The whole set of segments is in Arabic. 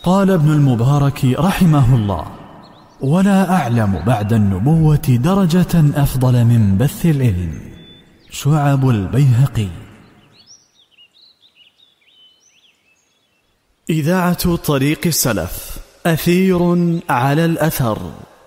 قال ابن المبارك رحمه الله: ولا أعلم بعد النبوة درجة أفضل من بث العلم. شعب البيهقي. إذاعة طريق السلف، أثير على الأثر.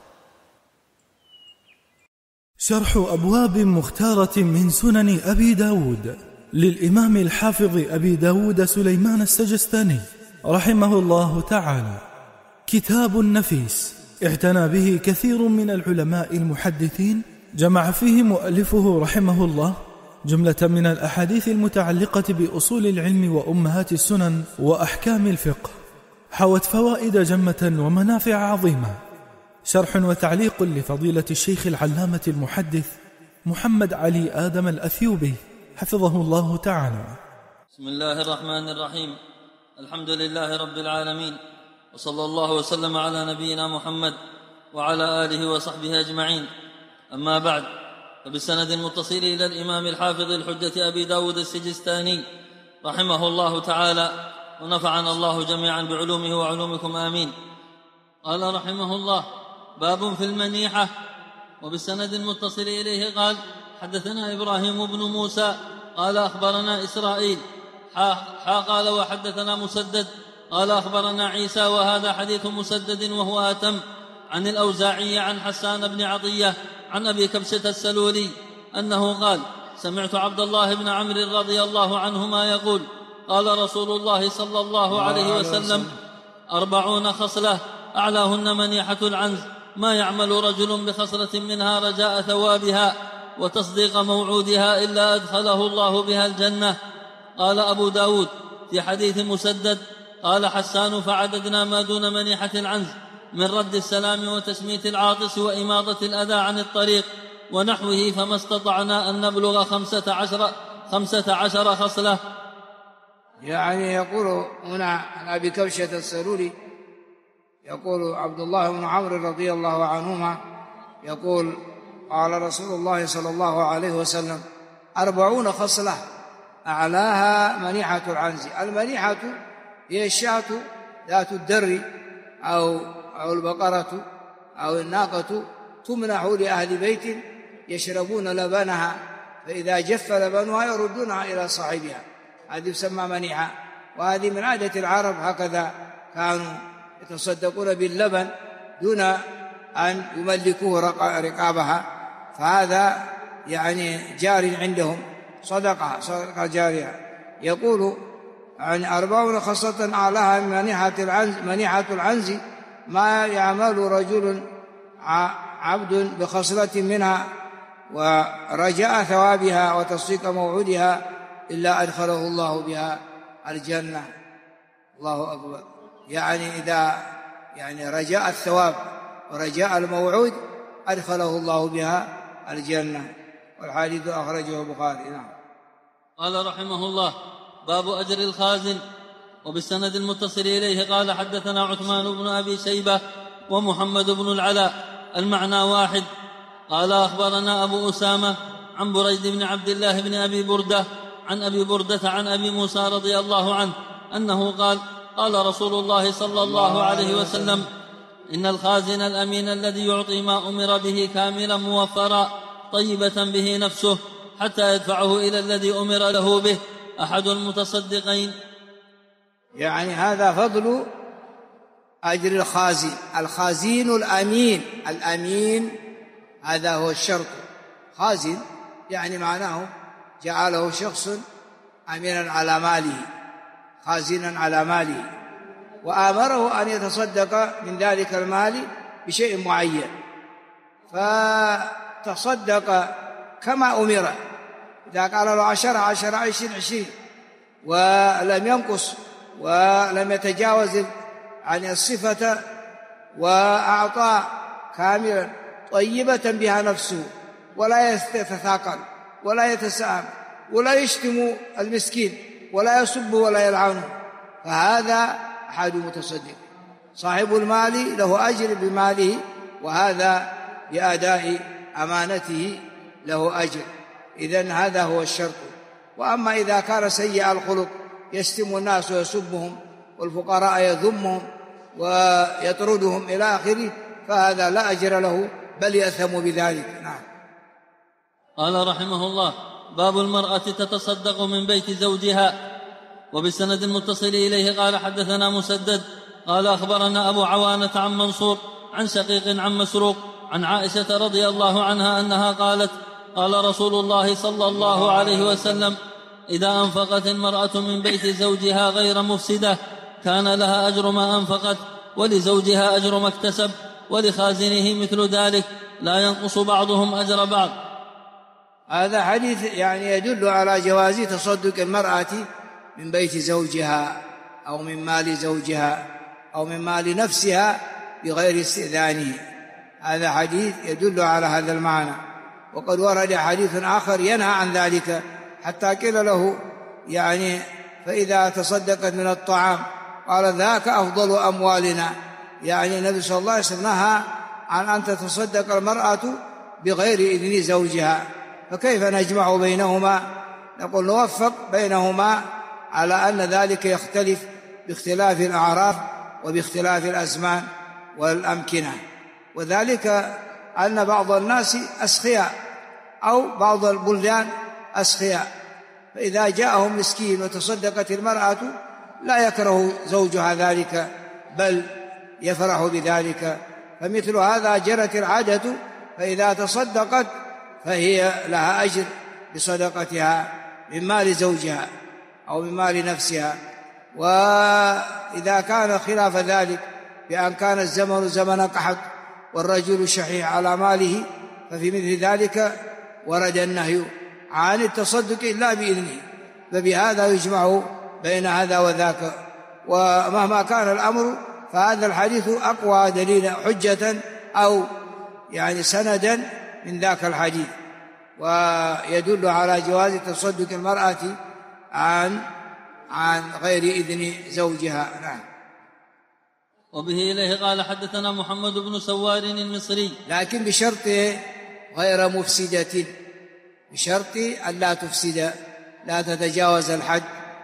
شرح أبواب مختارة من سنن أبي داود للإمام الحافظ أبي داود سليمان السجستاني رحمه الله تعالى. كتاب نفيس اعتنى به كثير من العلماء المحدثين، جمع فيه مؤلفه رحمه الله جملة من الأحاديث المتعلقة بأصول العلم وأمهات السنن وأحكام الفقه، حوت فوائد جمة ومنافع عظيمة. شرح وتعليق لفضيلة الشيخ العلامة المحدث محمد علي آدم الأثيوبي حفظه الله تعالى. بسم الله الرحمن الرحيم. الحمد لله رب العالمين، وصلى الله وسلم على نبينا محمد وعلى آله وصحبه أجمعين. أما بعد، فبالسند المتصل إلى الإمام الحافظ الحجة أبي داود السجستاني رحمه الله تعالى، ونفعنا الله جميعا بعلومه وعلومكم آمين. قال رحمه الله: باب في المنيحة. وبالسند المتصل إليه قال: حدثنا إبراهيم بن موسى قال أخبرنا إسرائيل قال وحدثنا مسدد قال أخبرنا عيسى، وهذا حديث مسدد وهو أتم، عن الأوزاعي عن حسان بن عطية عن أبي كبشة السلولي أنه قال: سمعت عبد الله بن عمرو رضي الله عنهما يقول: قال رسول الله صلى الله عليه وسلم: 40 خصلة أعلاهن منيحة العنز، ما يعمل رجل بخصلة منها رجاء ثوابها وتصديق موعودها إلا أدخله الله بها الجنة. قال أبو داود في حديث مسدد: قال حسان: فعددنا ما دون منيحة العنز من رد السلام وتشميت العاطس وإماضة الأذى عن الطريق ونحوه، فما استطعنا أن نبلغ 15 خصلة. يعني يقول هنا عن أبي كبشة السلولي، يقول عبد الله بن عمرو رضي الله عنهما يقول: قال رسول الله صلى الله عليه وسلم: 40 خصلة أعلاها منيحة العنز. المنيحة هي الشاة ذات الدر أو البقرة أو الناقة، تمنح لأهل بيت يشربون لبنها، فإذا جف لبنها يردونها إلى صاحبها، هذه تسمى منيحة. وهذه من عادة العرب، هكذا كانوا يتصدقون باللبن دون أن يملكوه رقابها، فهذا يعني جار عندهم، صدقة جارية. يقول عن 40 خصلة أعلاها منيحة العنز، ما يعمل رجل عبد بخصلة منها ورجاء ثوابها وتصديق موعودها إلا أدخله الله بها الجنة. الله أكبر. يعني إذا رجاء الثواب ورجاء الموعود أدخله الله بها الجنة. والحديث أخرجه البخاري. نعم. قال رحمه الله: باب أجر الخازن. وبالسند المتصل إليه قال: حدثنا عثمان بن أبي شيبة ومحمد بن العلاء، المعنى واحد. قال: أخبرنا أبو أسامة عن بريد بن عبد الله بن أبي بردة عن أبي بردة عن أبي موسى رضي الله عنه أنه قال: قال رسول الله صلى الله عليه وسلم: إن الخازن الأمين الذي يعطي ما أمر به كاملا موفرا طيبة به نفسه حتى يدفعه إلى الذي أمر له به أحد المتصدقين. يعني هذا فضل أجر الخازن. الخازين الأمين هذا هو الشرط. خازن يعني معناه جعله شخص أمينا على ماله، خازنا على ماله، وآمره أن يتصدق من ذلك المال بشيء معين، فتصدق كما أمر. إذا قال له 10 20 ولم ينقص ولم يتجاوز عن الصفة، وأعطى كاملا طيبة بها نفسه، ولا يتثاقل ولا يتساءم ولا يشتم المسكين ولا يسب ولا يلعنه، فهذا أحد متصدق. صاحب المال له أجر بماله، وهذا بأداء أمانته له أجر. إذن هذا هو الشرط. وأما إذا كان سيء الخلق يشتم الناس ويسبهم والفقراء يذمهم، ويطردهم إلى آخره، فهذا لا أجر له بل يأثم بذلك. نعم. قال رحمه الله: باب المرأة تتصدق من بيت زوجها. وبالسند المتصل إليه قال: حدثنا مسدد قال أخبرنا أبو عوانة عن منصور عن شقيق عن مسروق عن عائشة رضي الله عنها أنها قالت: قال رسول الله صلى الله عليه وسلم: إذا أنفقت المرأة من بيت زوجها غير مفسدة كان لها أجر ما أنفقت، ولزوجها أجر ما اكتسب، ولخازنه مثل ذلك، لا ينقص بعضهم أجر بعض. هذا حديث يعني يدل على جواز تصدق المرأة من بيت زوجها أو من مال زوجها أو من مال نفسها بغير استئذانه. هذا حديث يدل على هذا المعنى. وقد ورد حديث آخر ينهى عن ذلك، حتى قيل له يعني: فإذا تصدقت من الطعام قال: ذاك أفضل أموالنا. يعني النبي صلى الله عليه وسلم نهى عن أن تتصدق المرأة بغير إذن زوجها، فكيف نجمع بينهما؟ نقول نوفق بينهما على أن ذلك يختلف باختلاف الأعراف وباختلاف الأزمان والأمكنة، وذلك أن بعض الناس أسخياء أو بعض البلدان أسخياء، فإذا جاءهم مسكين وتصدقت المرأة لا يكره زوجها ذلك بل يفرح بذلك. فمثل هذا جرت العادة، فإذا تصدقت فهي لها أجر بصدقتها من مال زوجها أو من مال نفسها. وإذا كان خلاف ذلك بأن كان الزمن زمن قحط والرجل شحيح على ماله، ففي مثل ذلك ورد النهي عن التصدق إلا بإذنه، فبهذا يجمع بين هذا وذاك. ومهما كان الأمر فهذا الحديث أقوى دليل حجة أو يعني سندا من ذاك الحديث، ويدل على جواز تصدق المرأة عن غير إذن زوجها. نعم. وبه إليه قال: حدثنا محمد بن سوار المصري، لكن بشرط غير مفسدة، بشرط أن لا تفسد، لا تتجاوز الحد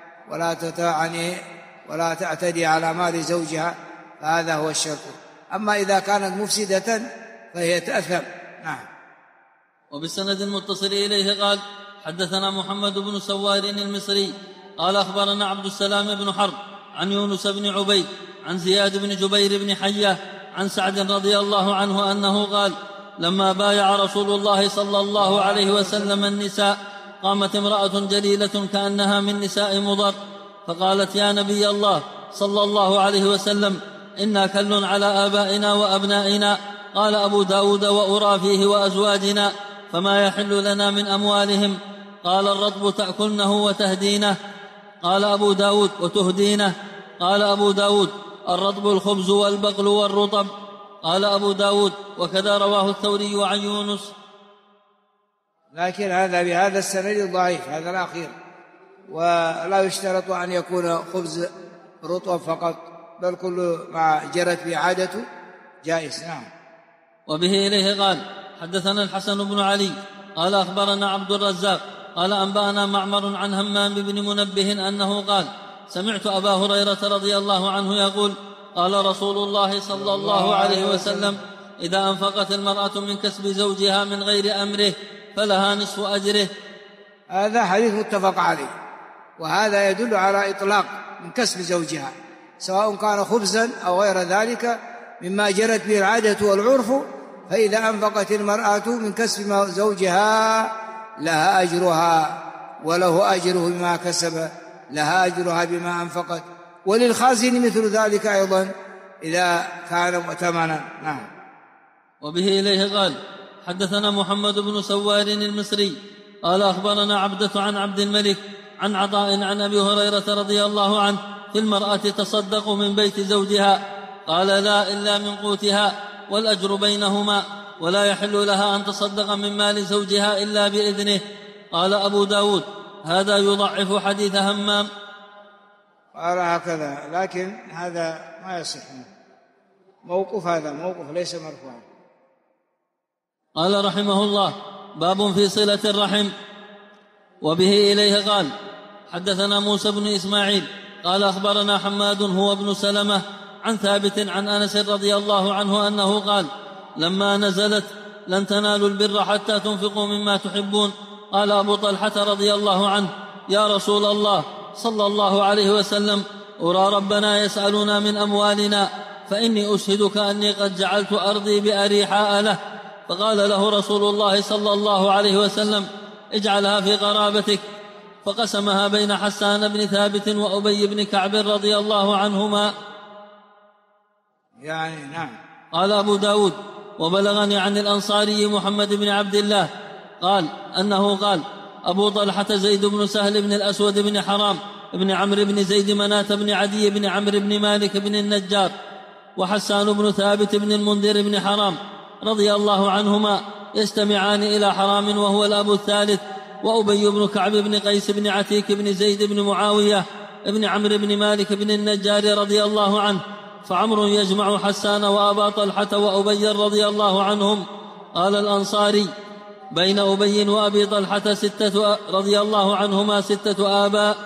ولا تعتدي على مال زوجها، فهذا هو الشرط. أما إذا كانت مفسدة فهي تأثم. نعم. وبالسند المتصل إليه قال: حدثنا محمد بن سوار المصري قال أخبرنا عبد السلام بن حرب عن يونس بن عبيد عن زياد بن جبير بن حية عن سعد رضي الله عنه أنه قال: لما بايع رسول الله صلى الله عليه وسلم النساء قامت امرأة جليلة كأنها من نساء مضر فقالت: يا نبي الله صلى الله عليه وسلم، إنا كل على آبائنا وأبنائنا. قال أبو داود: وأرى فيه وأزواجنا، فما يحل لنا من أموالهم؟ قال: الرطب تأكلنه وتهدينه. قال أبو داود: وتهدينه. قال أبو داود: الرطب الخبز والبقل والرطب. قال أبو داود: وكذا رواه الثوري عن يونس. لكن هذا بهذا السند ضعيف، هذا الأخير، ولا يشترط أن يكون خبز رطب فقط، بل كل ما جرت به عادته جائز. نعم. وبه إليه قال: حدثنا الحسن بن علي قال أخبرنا عبد الرزاق قال أنبأنا معمر عن همام بن منبه أنه قال: سمعت أبا هريرة رضي الله عنه يقول: قال رسول الله صلى الله عليه وسلم: إذا أنفقت المرأة من كسب زوجها من غير أمره فلها نصف أجره. هذا حديث متفق عليه، وهذا يدل على إطلاق من كسب زوجها، سواء كان خبزا أو غير ذلك مما جرت به العادة والعرف. فإذا أنفقت المرأة من كسب زوجها لها أجرها وله أجره بما كسب، لها أجرها بما أنفقت، وللخازن مثل ذلك أيضا إذا كان مؤتمنا. نعم. وبه إليه قال: حدثنا محمد بن سوار المصري قال أخبرنا عبدة عن عبد الملك عن عطاء عن أبي هريرة رضي الله عنه في المرأة تصدق من بيت زوجها، قال: لا إلا من قوتها، والأجر بينهما، ولا يحل لها أن تصدق من مال زوجها إلا بإذنه. قال أبو داود: هذا يضعف حديث همام. قال هكذا، لكن هذا ما يصح، موقف، هذا موقف ليس مرفوعا. قال رحمه الله: باب في صلة الرحم. وبه إليه قال: حدثنا موسى بن إسماعيل قال أخبرنا حماد هو ابن سلمة عن ثابت عن أنس رضي الله عنه أنه قال: لما نزلت لن تنالوا البر حتى تنفقوا مما تحبون، قال أبو طلحة رضي الله عنه: يا رسول الله صلى الله عليه وسلم، أرى ربنا يسألنا من أموالنا، فإني أشهدك أني قد جعلت أرضي بأريحاء له. فقال له رسول الله صلى الله عليه وسلم: اجعلها في قرابتك. فقسمها بين حسان بن ثابت وأبي بن كعب رضي الله عنهما. نعم. قال أبو داود: وبلغني عن الأنصاري محمد بن عبد الله قال أنه قال: أبو طلحة زيد بن سهل بن الأسود بن حرام بن عمرو بن زيد مناة بن عدي بن عمرو بن مالك بن النجار، وحسان بن ثابت بن المنذر بن حرام رضي الله عنهما يستمعان إلى حرام وهو الأب الثالث، وأبي بن كعب بن قيس بن عتيك بن زيد بن معاوية بن عمرو بن مالك بن النجار رضي الله عنه، فعمر يجمع حسان وأبا طلحة وأبي رضي الله عنهم. قال الأنصاري: بين أبي وأبي طلحة رضي الله عنهما 6 آباء.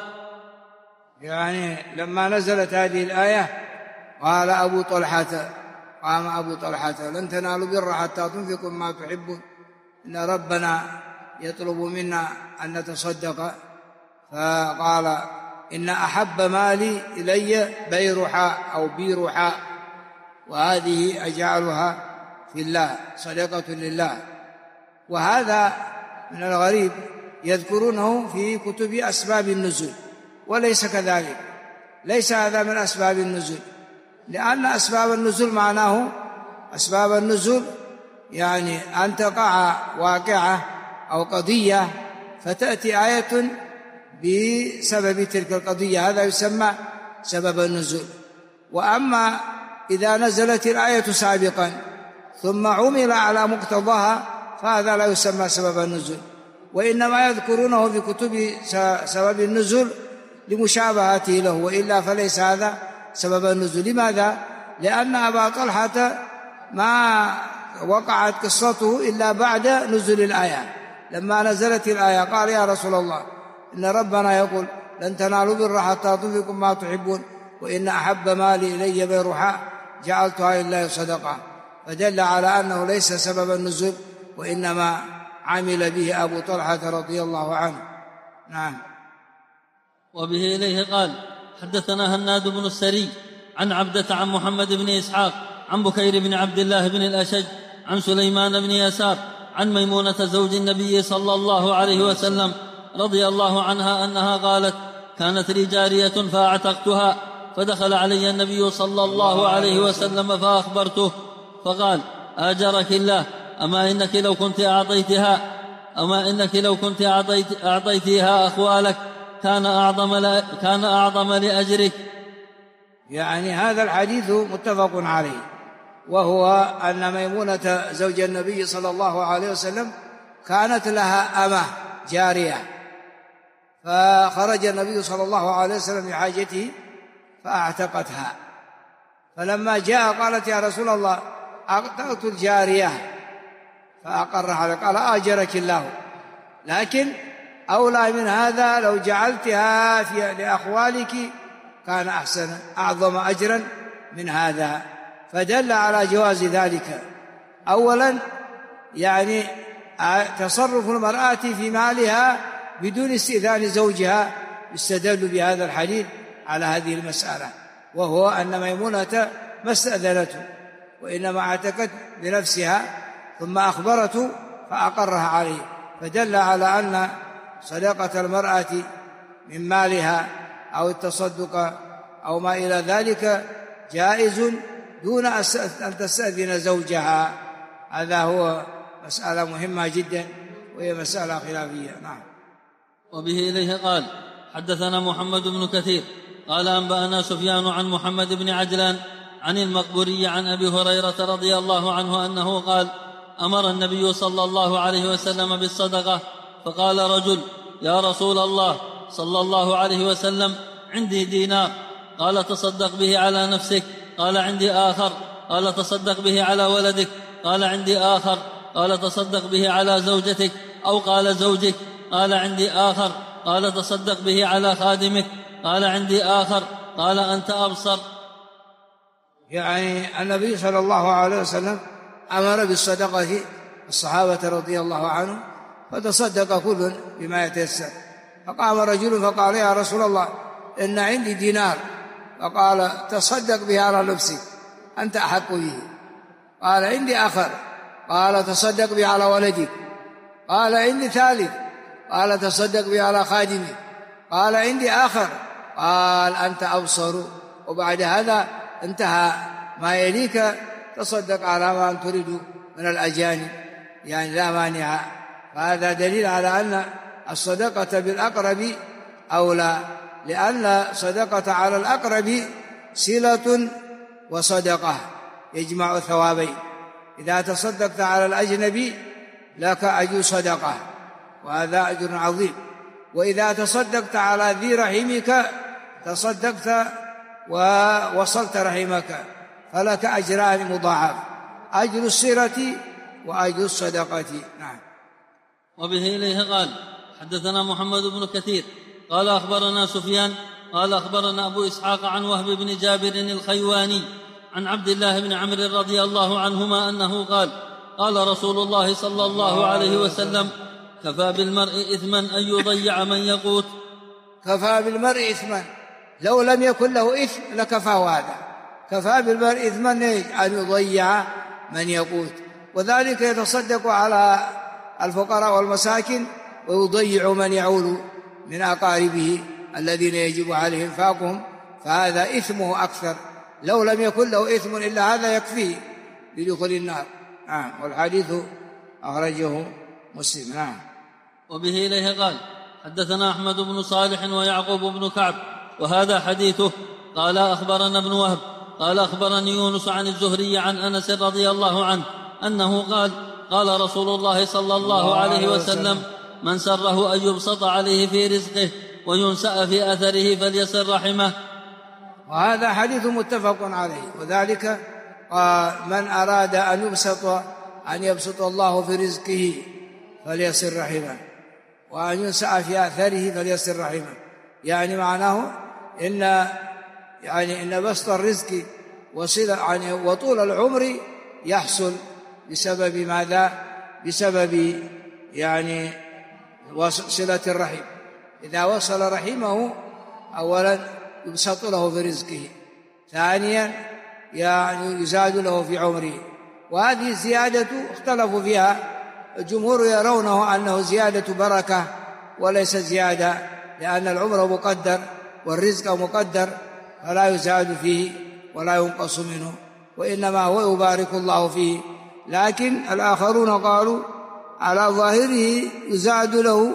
لما نزلت هذه الآية قال أبو طلحة، قام أبو طلحة: لن تنالوا البر حتى تنفقوا ما تحبون، إن ربنا يطلب منا أن نتصدق. فقال: إن أحب مالي إلي بيرحاء أو بيرحاء، وهذه أجعلها في الله صدقة لله. وهذا من الغريب يذكرونه في كتب أسباب النزول، وليس كذلك، ليس هذا من أسباب النزول، لأن أسباب النزول معناه أسباب النزول أن تقع واقعة أو قضية فتأتي آية بسبب تلك القضية، هذا يسمى سبب النزول. وأما إذا نزلت الآية سابقا ثم عمل على مقتضاها فهذا لا يسمى سبب النزول، وإنما يذكرونه في كتب سبب النزول لمشابهته له، وإلا فليس هذا سبب النزول. لماذا؟ لأن أبا طلحة ما وقعت قصته إلا بعد نزول الآية. لما نزلت الآية قال: يا رسول الله، إن ربنا يقول: لن تنالوا البر حتى تنفقوا ما تحبون، وإن أحب مالي إلي بيرحاء جعلتها لله صدقة. فدل على أنه ليس سبب النزول، وإنما عمل به أبو طلحة رضي الله عنه. نعم. وبه إليه قال: حدثنا هناد بن السري عن عبدة عن محمد بن إسحاق عن بكير بن عبد الله بن الأشج عن سليمان بن يسار عن ميمونة زوج النبي صلى الله عليه وسلم رضي الله عنها أنها قالت: كانت لي جارية فأعتقتها، فدخل علي النبي صلى الله عليه وسلم فأخبرته، فقال: آجرك الله، أما إنك لو كنت أعطيتها أخوالك كان أعظم لأجرك. هذا الحديث متفق عليه، وهو أن ميمونة زوج النبي صلى الله عليه وسلم كانت لها أمة جارية، فخرج النبي صلى الله عليه وسلم لحاجته فأعتقتها، فلما جاء قالت: يا رسول الله، أعتقت الجارية، فأقرها عليه، قال: آجرك الله، لكن أولى من هذا لو جعلتها لأخوالك كان أحسن، أعظم أجرا من هذا. فدل على جواز ذلك. أولا تصرف المرأة في مالها بدون استئذان زوجها يستدل بهذا الحديث على هذه المسألة، وهو أن ميمونة ما استأذنته، وإنما اعتقت بنفسها ثم أخبرته فأقرها عليه، فدل على أن صدقة المرأة من مالها أو التصدق أو ما إلى ذلك جائز دون أن تستأذن زوجها. هذا هو مسألة مهمة جدا، وهي مسألة خلافية. نعم. وبه إليه قال: حدثنا محمد بن كثير قال: أنبأنا سفيان عن محمد بن عجلان عن المقبوري عن أبي هريرة رضي الله عنه أنه قال: أمر النبي صلى الله عليه وسلم بالصدقة، فقال رجل: يا رسول الله صلى الله عليه وسلم، عندي دينار. قال: تصدق به على نفسك. قال: عندي آخر. قال: تصدق به على ولدك. قال: عندي آخر. قال: تصدق به على زوجتك أو قال زوجك. قال: عندي آخر. قال: تصدق به على خادمك. قال: عندي آخر. قال: أنت أبصر. يعني النبي صلى الله عليه وسلم أمر بالصدقة الصحابة رضي الله عنهم، فتصدق كل بما يتيسر. فقام رجل فقال: يا رسول الله، إن عندي دينار. فقال: تصدق به على نفسك، أنت أحق به. قال: عندي آخر. قال: تصدق به على ولدك. قال: عندي ثالث. قال: تصدق به على خادمك. قال: عندي آخر. قال: أنت أبصر. وبعد هذا انتهى ما يليك، تصدق على ما أن تريد من الأجانب، يعني لا مانع. فهذا دليل على أن الصدقة بالأقرب أولى، لأن صدقة على الأقرب صلة وصدقة يجمع ثوابين. إذا تصدقت على الأجنبي لك أجر صدقة، وهذا أجر عظيم. وإذا تصدقت على ذي رحمك تصدقت ووصلت رحمك، فلك أجران مضاعف: أجر الصلة وأجر الصدقة. نعم. وبه إليه قال: حدثنا محمد بن كثير قال أخبرنا سفيان قال أخبرنا أبو إسحاق عن وهب بن جابر الخيواني عن عبد الله بن عمرو رضي الله عنهما أنه قال: قال رسول الله صلى الله عليه وسلم: كفى بالمرء إثما أن يضيع من يقوت. كفى بالمرء إثما، لو لم يكن له إثم لكفاه هذا. كفى بالمرء إثما أن يضيع من يقوت، وذلك يتصدق على الفقراء والمساكين ويضيع من يعول من أقاربه الذين يجب عليه إنفاقهم، فهذا إثمه أكثر. لو لم يكن له إثم إلا هذا يكفيه لدخول النار. والحديث أخرجه مسلم. وبه إليه قال: حدثنا أحمد بن صالح ويعقوب بن كعب وهذا حديثه. قال أخبرنا ابن وهب قال أخبرني يونس عن الزهري عن أنس رضي الله عنه أنه قال: قال رسول الله صلى الله عليه وسلم: من سره أن يبسط عليه في رزقه وينسأ في أثره فليصل رحمه. وهذا حديث متفق عليه. وذلك من أراد أن يبسط الله في رزقه فليصل رحمه، وأن ينسأ في أثره فليصل رحمه. يعني معناه إن بسط الرزق وطول العمر يحصل بسبب ماذا؟ بسبب صلة الرحم. إذا وصل رحمه أولا يبسط له في رزقه، ثانيا يزاد له في عمره. وهذه الزيادة اختلفوا فيها، الجمهور يرونه أنه زيادة بركة وليس زيادة، لأن العمر مقدر والرزق مقدر فلا يزاد فيه ولا ينقص منه، وإنما هو يبارك الله فيه. لكن الآخرون قالوا على ظاهره يزاد له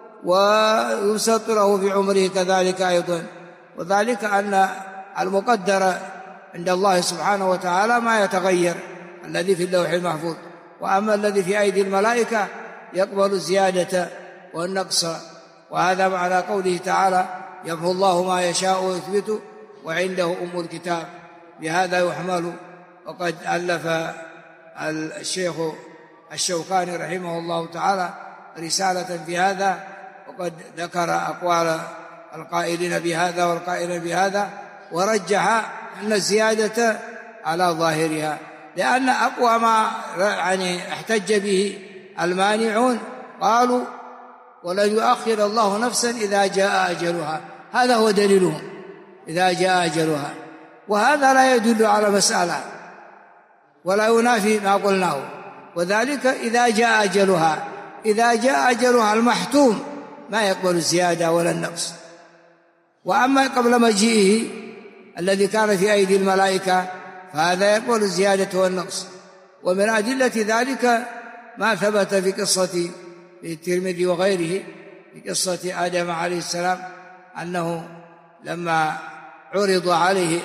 ويبسط له في عمره كذلك أيضا، وذلك أن المقدر عند الله سبحانه وتعالى ما يتغير، الذي في اللوح المحفوظ. وأما الذي في أيدي الملائكة يقبل الزيادة والنقص. وهذا معنى قوله تعالى: يمحو الله ما يشاء ويثبت وعنده أم الكتاب. بهذا يحمل. وقد ألف الشيخ الشوكاني رحمه الله تعالى رسالة في هذا، وقد ذكر أقوال القائلين بهذا والقائلين بهذا، ورجح أن الزيادة على ظاهرها، لأن أقوى ما احتج به المانعون قالوا: ولن يؤخر الله نفسا إذا جاء أجلها. هذا هو دليلهم، إذا جاء أجلها. وهذا لا يدل على مسألة ولا ينافي ما قلناه، وذلك إذا جاء أجلها. إذا جاء أجلها المحتوم ما يقبل الزيادة ولا النقص. وأما قبل مجيئه الذي كان في أيدي الملائكة فهذا يقبل الزيادة والنقص. ومن أدلة ذلك ما ثبت في قصة الترمذي وغيره في قصة آدم عليه السلام، أنه لما عرض عليه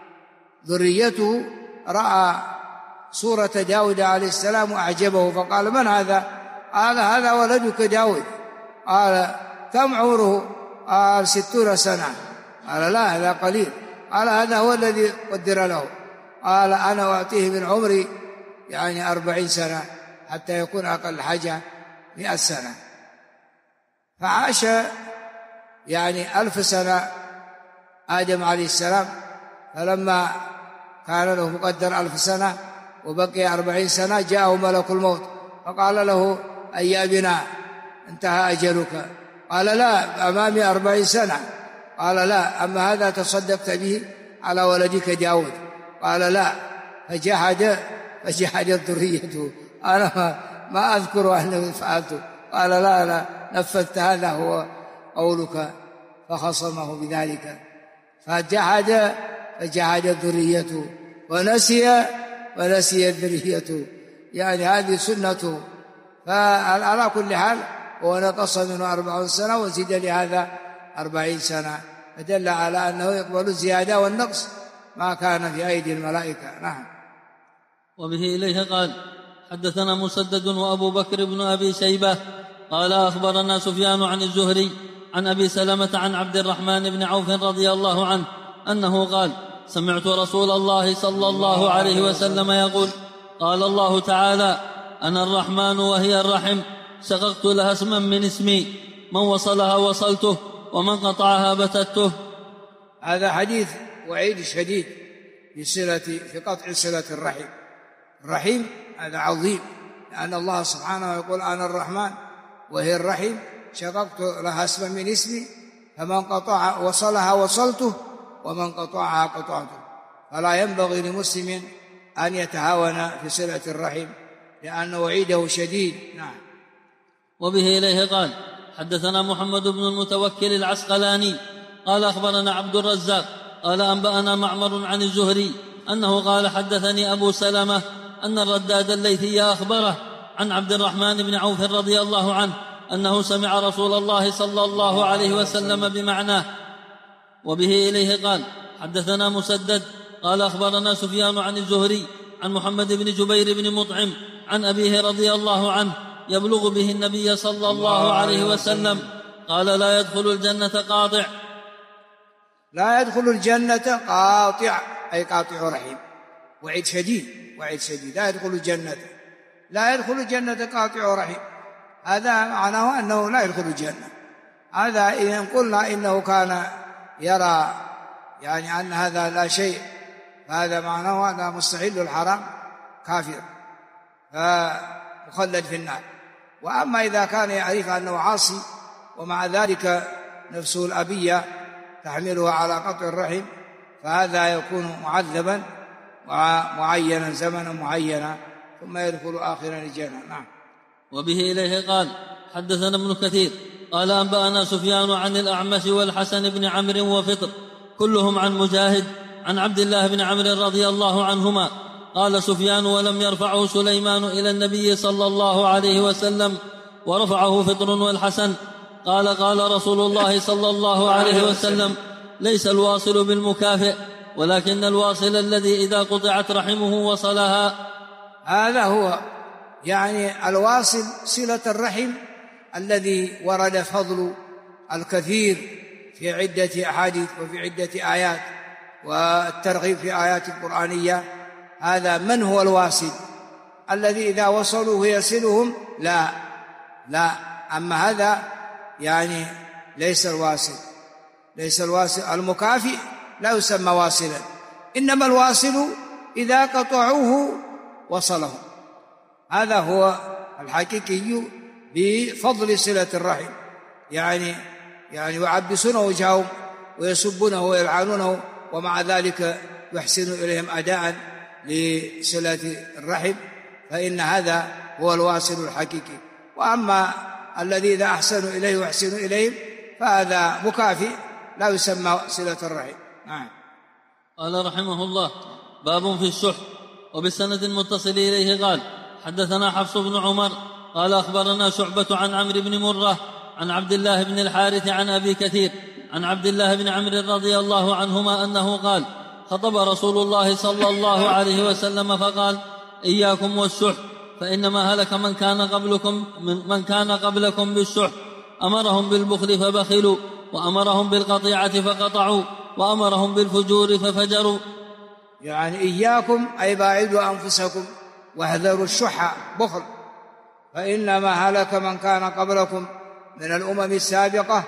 ذريته رأى صورة داود عليه السلام وأعجبه، فقال: من هذا؟ قال: هذا ولدك داود. قال: كم عمره؟ قال: 60 سنة. قال: لا، هذا قليل. قال: هذا هو الذي قدر له. قال: أنا أعطيه من عمري 40 سنة حتى يكون أقل حاجة 100 سنة. فعاش 1000 سنة آدم عليه السلام. فلما كان له مقدر 1000 سنة وبقي 40 سنة، جاءه ملك الموت فقال له: أي أبناء انتهى أجلك؟ قال: لا، أمامي 40 سنة. قال: لا، أما هذا تصدقت به على ولدك داود. قال: لا، فجحدت ذريته، أنا ما أذكر أنه فعلته. قال: لا، نفذت، هذا هو قولك. فخصمه بذلك، فجحدت ذريته ونسيت ذريته، يعني هذه سنته. فعلى كل حال هو نقص منه 40 سنة وزيد لهذا 40 سنة، فدل على أنه يقبل الزيادة والنقص ما كان في أيدي الملائكة. نعم. وبه إليه قال: حدثنا مسدد وأبو بكر بن أبي شيبة قال أخبرنا سفيان عن الزهري عن أبي سلمة عن عبد الرحمن بن عوف رضي الله عنه أنه قال: سمعت رسول الله صلى الله عليه وسلم يقول: قال الله تعالى: أنا الرحمن وهي الرحم، شققت لها اسما من اسمي، من وصلها وصلته ومن قطعها بتته. هذا حديث وعيد شديد في قطع صلة الرحم. هذا عظيم، لأن الله سبحانه يقول: أنا الرحمن وهي الرحم، شققت لها اسما من اسمي، فمن قطع وصلها وصلته ومن قطعها قطعته. فلا ينبغي لمسلم أن يتهاون في صلة الرحم، لأن وعيده شديد. نعم. وبه إليه قال: حدثنا محمد بن المتوكل العسقلاني قال أخبرنا عبد الرزاق قال أنبأنا معمر عن الزهري أنه قال: حدثني أبو سلمة أن الرداد الليثي أخبره عن عبد الرحمن بن عوف رضي الله عنه أنه سمع رسول الله صلى الله عليه وسلم بمعناه. وبه إليه قال: حدثنا مسدد قال أخبرنا سفيان عن الزهري عن محمد بن جبير بن مطعم عن أبيه رضي الله عنه يبلغ به النبي صلى الله عليه وسلم قال: لا يدخل الجنة قاطع. لا يدخل الجنة قاطع، أي قاطع رحم. وعيد شديد. لا يدخل الجنة قاطع رحم، هذا معناه أنه لا يدخل الجنة. هذا إذا قلنا إنه كان يرى يعني أن هذا لا شيء، فهذا معناه أنه مستحيل الحرام، كافر فمخلد في النار. وأما إذا كان يعرف أنه عاصي ومع ذلك نفسه الأبية تحمله على قطع الرحم، فهذا يكون معذبا ومعينا زمنا معينا، ثم يدخل آخرا الجنة. نعم. وبه إليه قال: حدثنا ابن كثير قال أنبأنا سفيان عن الأعمش والحسن بن عمرو وفطر كلهم عن مجاهد عن عبد الله بن عمرو رضي الله عنهما قال سفيان: ولم يرفعه سليمان إلى النبي صلى الله عليه وسلم، ورفعه فطر والحسن قال: قال رسول الله صلى الله عليه وسلم: ليس الواصل بالمكافئ، ولكن الواصل الذي إذا قطعت رحمه وصلها. هذا هو يعني الواصل صلة الرحم الذي ورد فضل الكثير في عدة أحاديث وفي عدة آيات، والترغيب في آيات القرآنية. هذا من هو الواصل؟ الذي إذا وصلوا يصلهم؟ لا. أما هذا يعني ليس الواصل. المكافئ لا يسمى واصلا، إنما الواصل إذا قطعوه وصلهم. هذا هو الحقيقي بفضل صلة الرحم، يعني يعبسون وجههم ويسبونه ويلعنونه، ومع ذلك يحسن إليهم أداء لصلة الرحم، فإن هذا هو الواصل الحقيقي. وأما الذي إذا أحسنوا إليه ويحسن إليهم فهذا مكافئ لا يسمى صلة الرحم. نعم. قال رحمه الله: باب في الشح. وبالسند المتصل إليه قال: حدثنا حفص بن عمر قال أخبرنا شعبة عن عمرو بن مرة عن عبد الله بن الحارث عن أبي كثير عن عبد الله بن عمرو رضي الله عنهما أنه قال: خطب رسول الله صلى الله عليه وسلم فقال: إياكم والشح، فإنما هلك من كان قبلكم بالشح، أمرهم بالبخل فبخلوا، وأمرهم بالقطيعة فقطعوا، وأمرهم بالفجور ففجروا. يعني إياكم أي باعدوا أنفسكم واحذروا الشح، بخل. فإنما هلك من كان قبلكم من الأمم السابقة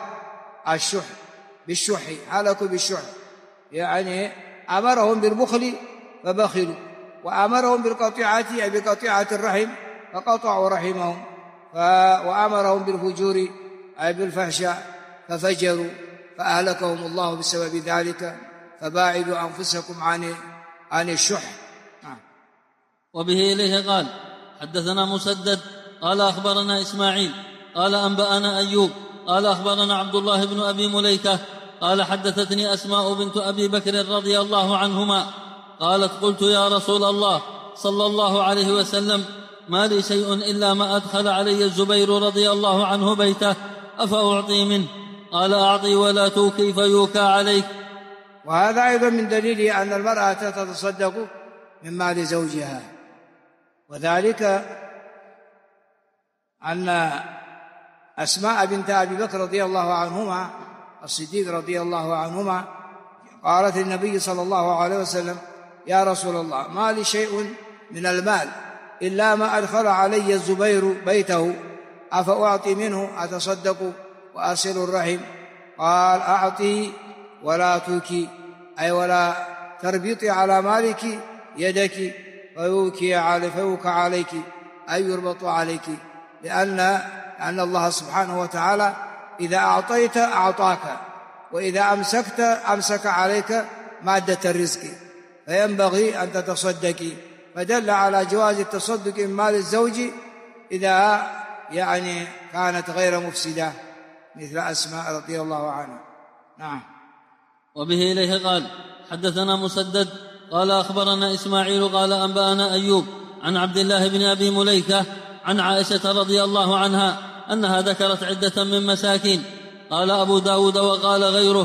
بالشح، هلكوا بالشح، يعني أمرهم بالبخل فبخلوا، وأمرهم بالقطيعة أي بقطيعة الرحم فقطعوا رحمهم، وأمرهم بالفجور أي بالفحشاء ففجروا فأهلكهم الله بسبب ذلك، فباعدوا أنفسكم عن الشح. وبه إليه قال حدثنا مسدد قال أخبرنا إسماعيل قال أنبأنا أيوب قال أخبرنا عبد الله بن أبي مليكة قال حدثتني أسماء بنت أبي بكر رضي الله عنهما قالت قلت يا رسول الله صلى الله عليه وسلم ما لي شيء إلا ما أدخل علي الزبير رضي الله عنه بيته أفأعطي منه؟ قال أعطي ولا توكي فيوكى عليك. وهذا أيضا من دليل أن المرأة تتصدق من مال زوجها، وذلك أن أسماء بنت أبي بكر رضي الله عنهما الصديق رضي الله عنهما قالت للنبي صلى الله عليه وسلم يا رسول الله ما لي شيء من المال إلا ما أدخل علي الزبير بيته أفأعطي منه أتصدق وأصل الرحم؟ قال أعطي ولا توكي أي ولا تربطي على مالك يدك فيوكى عليك أي يربط عليك، لأن الله سبحانه وتعالى إذا أعطيت أعطاك، وإذا أمسكت أمسك عليك مادة الرزق، فينبغي أن تتصدقي. فدل على جواز التصدق من مال الزوج إذا كانت غير مفسدة مثل أسماء رضي الله عنها. نعم. وبه إليه قال حدثنا مسدد قال أخبرنا إسماعيل قال أنبأنا أيوب عن عبد الله بن أبي مليكة عن عائشة رضي الله عنها أنها ذكرت عدة من مساكين. قال أبو داود وقال غيره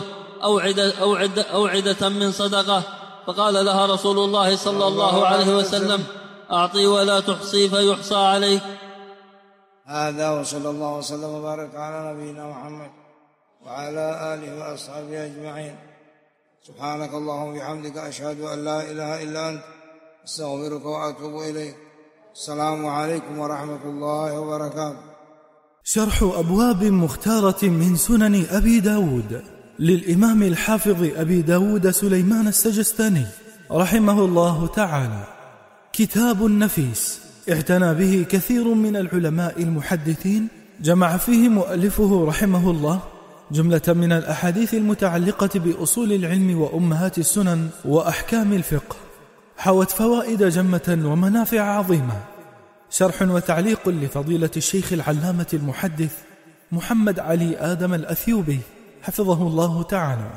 أوعدة من صدقة، فقال لها رسول الله صلى الله عليه وسلم أعطي ولا تحصي فيحصى عليك. هذا وصلى الله وسلم وبارك على نبينا محمد وعلى آله وأصحابه أجمعين. سبحانك اللهم وبحمدك أشهد أن لا إله إلا أنت أستغفرك وأتوب إليك. السلام عليكم ورحمة الله وبركاته. شرح أبواب مختارة من سنن أبي داود للإمام الحافظ أبي داود سليمان السجستاني رحمه الله تعالى. كتاب نفيس اعتنى به كثير من العلماء المحدثين، جمع فيه مؤلفه رحمه الله جملة من الأحاديث المتعلقة بأصول العلم وأمهات السنن وأحكام الفقه، حوت فوائد جمة ومنافع عظيمة. شرح وتعليق لفضيلة الشيخ العلامة المحدث محمد علي آدم الأثيوبي حفظه الله تعالى.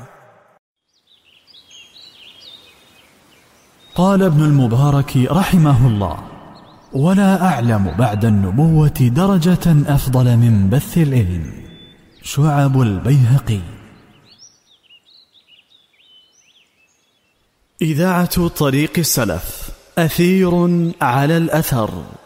قال ابن المبارك رحمه الله: ولا أعلم بعد النبوة درجة أفضل من بث العلم. شعب البيهقي. إذاعة طريق السلف، أثير على الأثر.